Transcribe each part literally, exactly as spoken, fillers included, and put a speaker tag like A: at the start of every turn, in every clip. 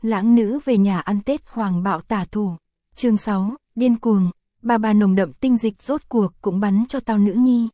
A: lãng nữ về nhà ăn Tết hoàng bạo tả thủ. Chương sáu, điên cuồng, ba ba nồng đậm tinh dịch rốt cuộc cũng bắn cho tao nữ nhi.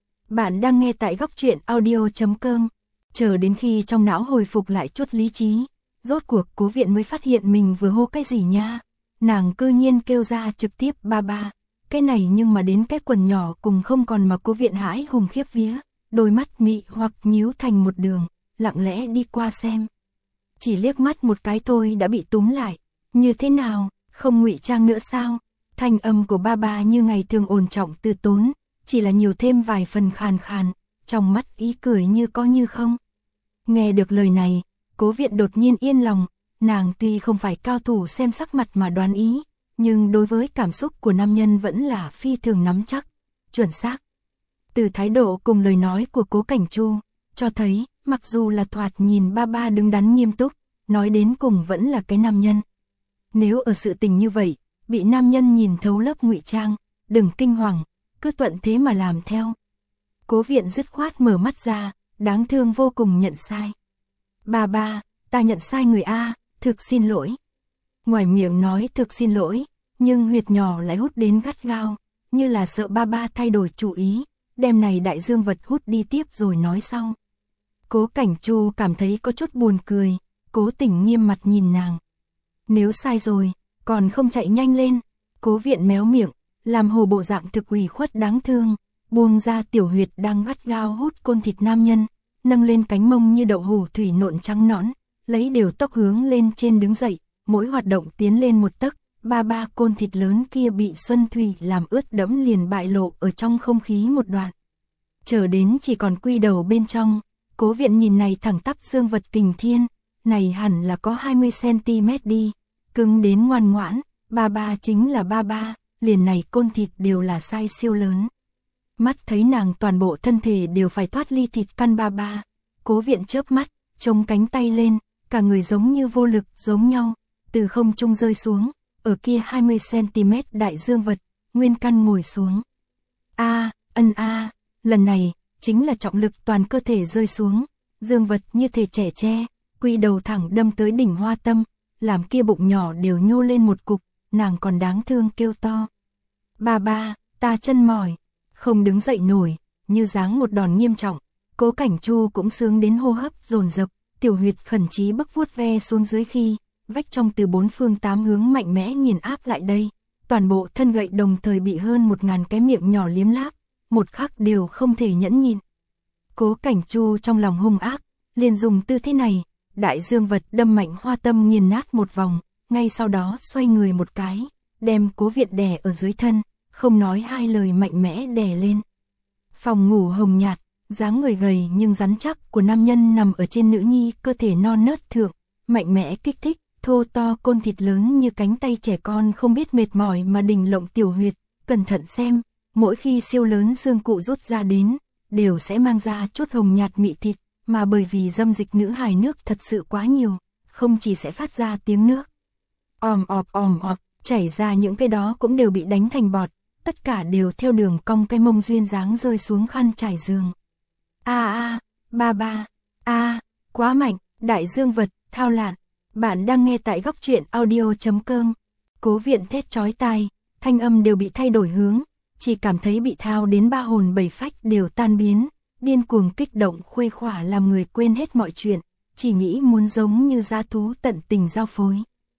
A: Bạn đang nghe tại góc truyện audio chấm com. Chờ đến khi trong não hồi phục lại chút lý trí, rốt cuộc Cố Viện mới phát hiện mình vừa hô cái gì nha. Nàng cư nhiên kêu ra trực tiếp ba ba. Cái này nhưng mà đến cái quần nhỏ cùng không còn mà Cố Viện hãi hùng khiếp vía, đôi mắt mị hoặc nhíu thành một đường, lặng lẽ đi qua xem. Chỉ liếc mắt một cái thôi đã bị túm lại. Như thế nào, không ngụy trang nữa sao? Thanh âm của ba ba như ngày thường ổn trọng từ tốn, chỉ là nhiều thêm vài phần khàn khàn, trong mắt ý cười như có như không. Nghe được lời này, Cố Viện đột nhiên yên lòng, nàng tuy không phải cao thủ xem sắc mặt mà đoán ý, nhưng đối với cảm xúc của nam nhân vẫn là phi thường nắm chắc, chuẩn xác. Từ thái độ cùng lời nói của Cố Cảnh Chu, cho thấy, mặc dù là thoạt nhìn ba ba đứng đắn nghiêm túc, nói đến cùng vẫn là cái nam nhân. Nếu ở sự tình như vậy, bị nam nhân nhìn thấu lớp ngụy trang, đừng kinh hoàng, cứ thuận thế mà làm theo. Cố Viện dứt khoát mở mắt ra, đáng thương vô cùng nhận sai. Ba ba, ta nhận sai người A, thực xin lỗi. Ngoài miệng nói thực xin lỗi, nhưng huyệt nhỏ lại hút đến gắt gao, như là sợ ba ba thay đổi chủ ý, đem này đại dương vật hút đi tiếp rồi nói sau. Cố Cảnh Chu cảm thấy có chút buồn cười, cố tình nghiêm mặt nhìn nàng. Nếu sai rồi, còn không chạy nhanh lên. Cố Viện méo miệng, làm hồ bộ dạng thực ủy khuất đáng thương, buông ra tiểu huyệt đang gắt gao hút côn thịt nam nhân, nâng lên cánh mông như đậu hũ thủy nộn trắng nõn, lấy đều tốc hướng lên trên đứng dậy, mỗi hoạt động tiến lên một tấc, ba ba côn thịt lớn kia bị xuân thủy làm ướt đẫm liền bại lộ ở trong không khí một đoạn. Chờ đến chỉ còn quy đầu bên trong, Cố Viện nhìn này thẳng tắp dương vật kình thiên, này hẳn là có hai mươi xăng ti mét đi, cứng đến ngoan ngoãn, ba ba chính là ba ba, liền này côn thịt đều là size siêu lớn. Mắt thấy nàng toàn bộ thân thể đều phải thoát ly thịt căn ba ba, Cố Viện chớp mắt, chống cánh tay lên, cả người giống như vô lực giống nhau, từ không trung rơi xuống, ở kia hai mươi xăng ti mét đại dương vật, nguyên căn ngồi xuống. A, ân a, lần này chính là trọng lực toàn cơ thể rơi xuống, dương vật như thể trẻ tre, quy đầu thẳng đâm tới đỉnh hoa tâm, làm kia bụng nhỏ đều nhô lên một cục, nàng còn đáng thương kêu to. Ba ba, ta chân mỏi, không đứng dậy nổi, như dáng một đòn nghiêm trọng. Cố Cảnh Chu cũng sướng đến hô hấp dồn dập, tiểu huyệt khẩn chí bức vuốt ve xuống dưới khi, vách trong từ bốn phương tám hướng mạnh mẽ nghiền áp lại đây, toàn bộ thân gậy đồng thời bị hơn một ngàn cái miệng nhỏ liếm láp, một khắc đều không thể nhẫn nhịn. Cố Cảnh Chu trong lòng hung ác, liền dùng tư thế này, đại dương vật đâm mạnh hoa tâm nghiền nát một vòng, ngay sau đó xoay người một cái, đem Cố Viện đè ở dưới thân, không nói hai lời mạnh mẽ đè lên. Phòng ngủ hồng nhạt, dáng người gầy nhưng rắn chắc của nam nhân nằm ở trên nữ nhi cơ thể non nớt thượng, mạnh mẽ kích thích, thô to côn thịt lớn như cánh tay trẻ con không biết mệt mỏi mà đình lộng tiểu huyệt, cẩn thận xem, mỗi khi siêu lớn xương cụ rút ra đến, đều sẽ mang ra chút hồng nhạt mị thịt, mà bởi vì dâm dịch nữ hài nước thật sự quá nhiều, không chỉ sẽ phát ra tiếng nước òm ọp òm ọp, chảy ra những cái đó cũng đều bị đánh thành bọt, tất cả đều theo đường cong cái mông duyên dáng rơi xuống khăn trải giường. A a, ba ba, a, quá mạnh, đại dương vật, thao lạn. Bạn đang nghe tại góc truyện audio chấm com. Cố Viện thét chói tai, thanh âm đều bị thay đổi hướng, chỉ cảm thấy bị thao đến ba hồn bảy phách đều tan biến, điên cuồng kích động khuây khỏa làm người quên hết mọi chuyện, chỉ nghĩ muốn giống như dã thú tận tình giao phối.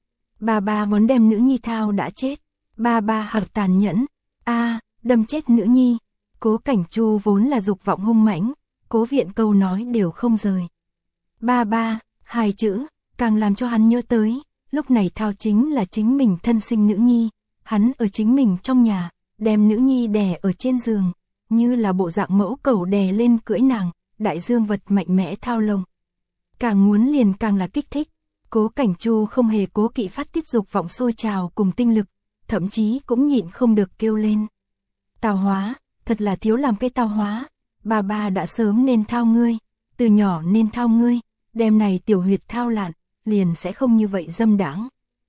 A: Ba ba muốn đem nữ nhi thao đã chết, ba ba hợp tàn nhẫn, a, đâm chết nữ nhi. Cố Cảnh Chu vốn là dục vọng hung mãnh, Cố Viện câu nói đều không rời. Ba ba, hai chữ, càng làm cho hắn nhớ tới, lúc này thao chính là chính mình thân sinh nữ nhi, hắn ở chính mình trong nhà, đem nữ nhi đè ở trên giường, như là bộ dạng mẫu cẩu đè lên cưỡi nàng, đại dương vật mạnh mẽ thao lồng. Càng muốn liền càng là kích thích, Cố Cảnh Chu không hề cố kỵ phát tiết dục vọng sôi trào cùng tinh lực, thậm chí cũng nhịn không được kêu lên. Tào hóa, thật là thiếu làm cái tào hóa, bà bà đã sớm nên thao ngươi, từ nhỏ nên thao ngươi, đêm này tiểu huyệt thao lạn, liền sẽ không như vậy dâm đãng.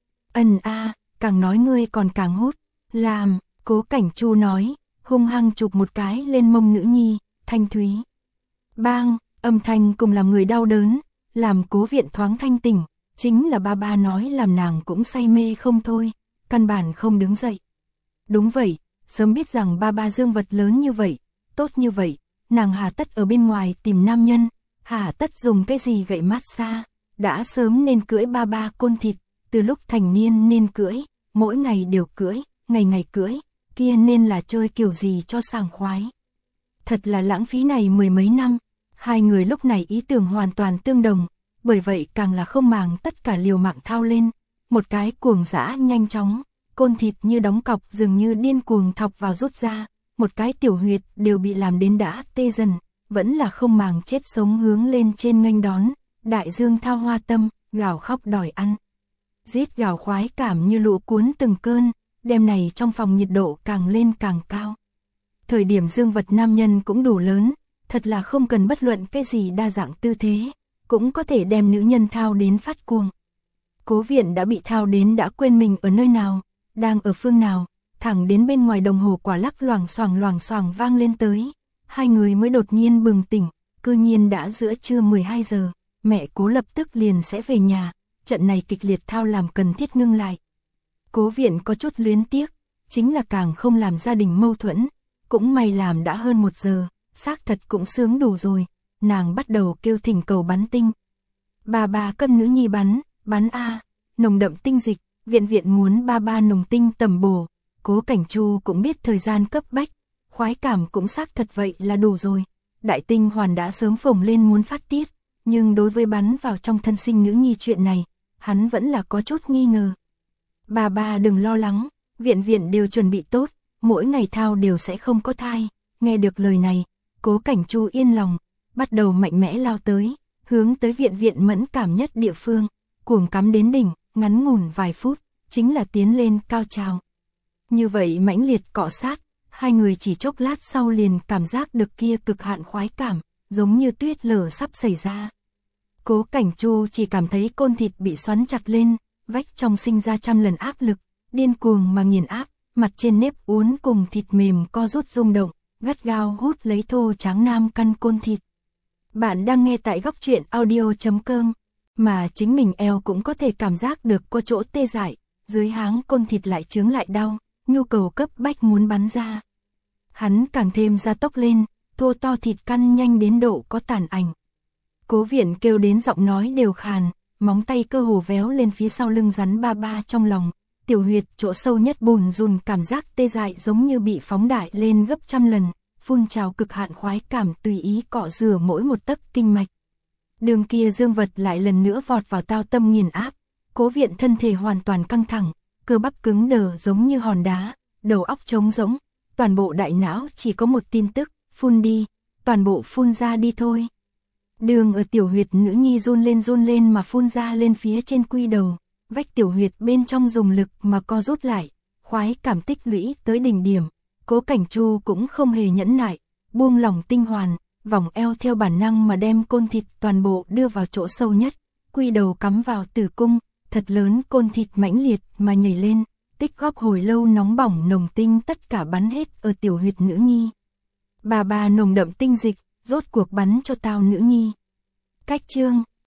A: Ân a, càng nói ngươi còn càng hút, làm, Cố Cảnh Chu nói, hung hăng chụp một cái lên mông nữ nhi, thanh thúy. Bang, âm thanh cùng làm người đau đớn, làm Cố Viện thoáng thanh tỉnh, chính là ba ba nói làm nàng cũng say mê không thôi, căn bản không đứng dậy. Đúng vậy, sớm biết rằng ba ba dương vật lớn như vậy, tốt như vậy, nàng hà tất ở bên ngoài tìm nam nhân, hà tất dùng cái gì gậy massage, đã sớm nên cưỡi ba ba côn thịt, từ lúc thành niên nên cưỡi, mỗi ngày đều cưỡi, ngày ngày cưỡi, kia nên là chơi kiểu gì cho sảng khoái. Thật là lãng phí này mười mấy năm, hai người lúc này ý tưởng hoàn toàn tương đồng, bởi vậy càng là không màng tất cả liều mạng thao lên, một cái cuồng dã nhanh chóng, côn thịt như đóng cọc dường như điên cuồng thọc vào rút ra, một cái tiểu huyệt đều bị làm đến đã tê dần, vẫn là không màng chết sống hướng lên trên nghênh đón, đại dương thao hoa tâm, gào khóc đòi ăn. Rít gào khoái cảm như lũ cuốn từng cơn, đêm này trong phòng nhiệt độ càng lên càng cao. Thời điểm dương vật nam nhân cũng đủ lớn, thật là không cần bất luận cái gì đa dạng tư thế, cũng có thể đem nữ nhân thao đến phát cuồng. Cố Viện đã bị thao đến đã quên mình ở nơi nào, đang ở phương nào, thẳng đến bên ngoài đồng hồ quả lắc loảng xoảng loảng xoảng vang lên tới. Hai người mới đột nhiên bừng tỉnh, cư nhiên đã giữa trưa mười hai giờ, mẹ Cố lập tức liền sẽ về nhà, trận này kịch liệt thao làm cần thiết ngưng lại. Cố Viện có chút luyến tiếc, chính là càng không làm gia đình mâu thuẫn, cũng may làm đã hơn một giờ, xác thật cũng sướng đủ rồi, nàng bắt đầu kêu thỉnh cầu bắn tinh. Bà bà cân nữ nhi bắn, bắn a, nồng đậm tinh dịch, viện viện muốn ba ba nồng tinh tầm bổ, Cố Cảnh Chu cũng biết thời gian cấp bách, khoái cảm cũng xác thật vậy là đủ rồi. Đại tinh hoàn đã sớm phồng lên muốn phát tiết, nhưng đối với bắn vào trong thân sinh nữ nhi chuyện này, hắn vẫn là có chút nghi ngờ. Bà bà đừng lo lắng, viện viện đều chuẩn bị tốt, mỗi ngày thao đều sẽ không có thai. Nghe được lời này, Cố Cảnh Chu yên lòng, bắt đầu mạnh mẽ lao tới, hướng tới viện viện mẫn cảm nhất địa phương, cuồng cắm đến đỉnh, ngắn ngủn vài phút, chính là tiến lên cao trào. Như vậy mãnh liệt cọ sát, hai người chỉ chốc lát sau liền cảm giác được kia cực hạn khoái cảm, giống như tuyết lở sắp xảy ra. Cố Cảnh Chu chỉ cảm thấy côn thịt bị xoắn chặt lên, vách trong sinh ra trăm lần áp lực, điên cuồng mà nghiền áp, mặt trên nếp uốn cùng thịt mềm co rút rung động, gắt gao hút lấy thô tráng nam căn côn thịt. Bạn đang nghe tại góc truyện audio chấm com, mà chính mình eo cũng có thể cảm giác được có chỗ tê dại, dưới háng côn thịt lại chướng lại đau, nhu cầu cấp bách muốn bắn ra. Hắn càng thêm gia tốc lên, thô to thịt căn nhanh đến độ có tàn ảnh. Cố Viện kêu đến giọng nói đều khàn, móng tay cơ hồ véo lên phía sau lưng rắn ba ba trong lòng, tiểu huyệt chỗ sâu nhất bùn rùn cảm giác tê dại giống như bị phóng đại lên gấp trăm lần, phun trào cực hạn khoái cảm tùy ý cọ rửa mỗi một tấc kinh mạch. Đường kia dương vật lại lần nữa vọt vào tao tâm nghiền áp, Cố Viện thân thể hoàn toàn căng thẳng, cơ bắp cứng đờ giống như hòn đá, đầu óc trống rỗng, toàn bộ đại não chỉ có một tin tức, phun đi, toàn bộ phun ra đi thôi. Đường ở tiểu huyệt nữ nhi run lên run lên mà phun ra lên phía trên quy đầu, vách tiểu huyệt bên trong dùng lực mà co rút lại, khoái cảm tích lũy tới đỉnh điểm. Cố Cảnh Chu cũng không hề nhẫn nại, buông lỏng tinh hoàn, vòng eo theo bản năng mà đem côn thịt toàn bộ đưa vào chỗ sâu nhất, quy đầu cắm vào tử cung, thật lớn côn thịt mãnh liệt mà nhảy lên, tích góp hồi lâu nóng bỏng nồng tinh tất cả bắn hết ở tiểu huyệt nữ nhi. Bà bà nồng đậm tinh dịch, rốt cuộc bắn cho tao nữ nhi. Cách chương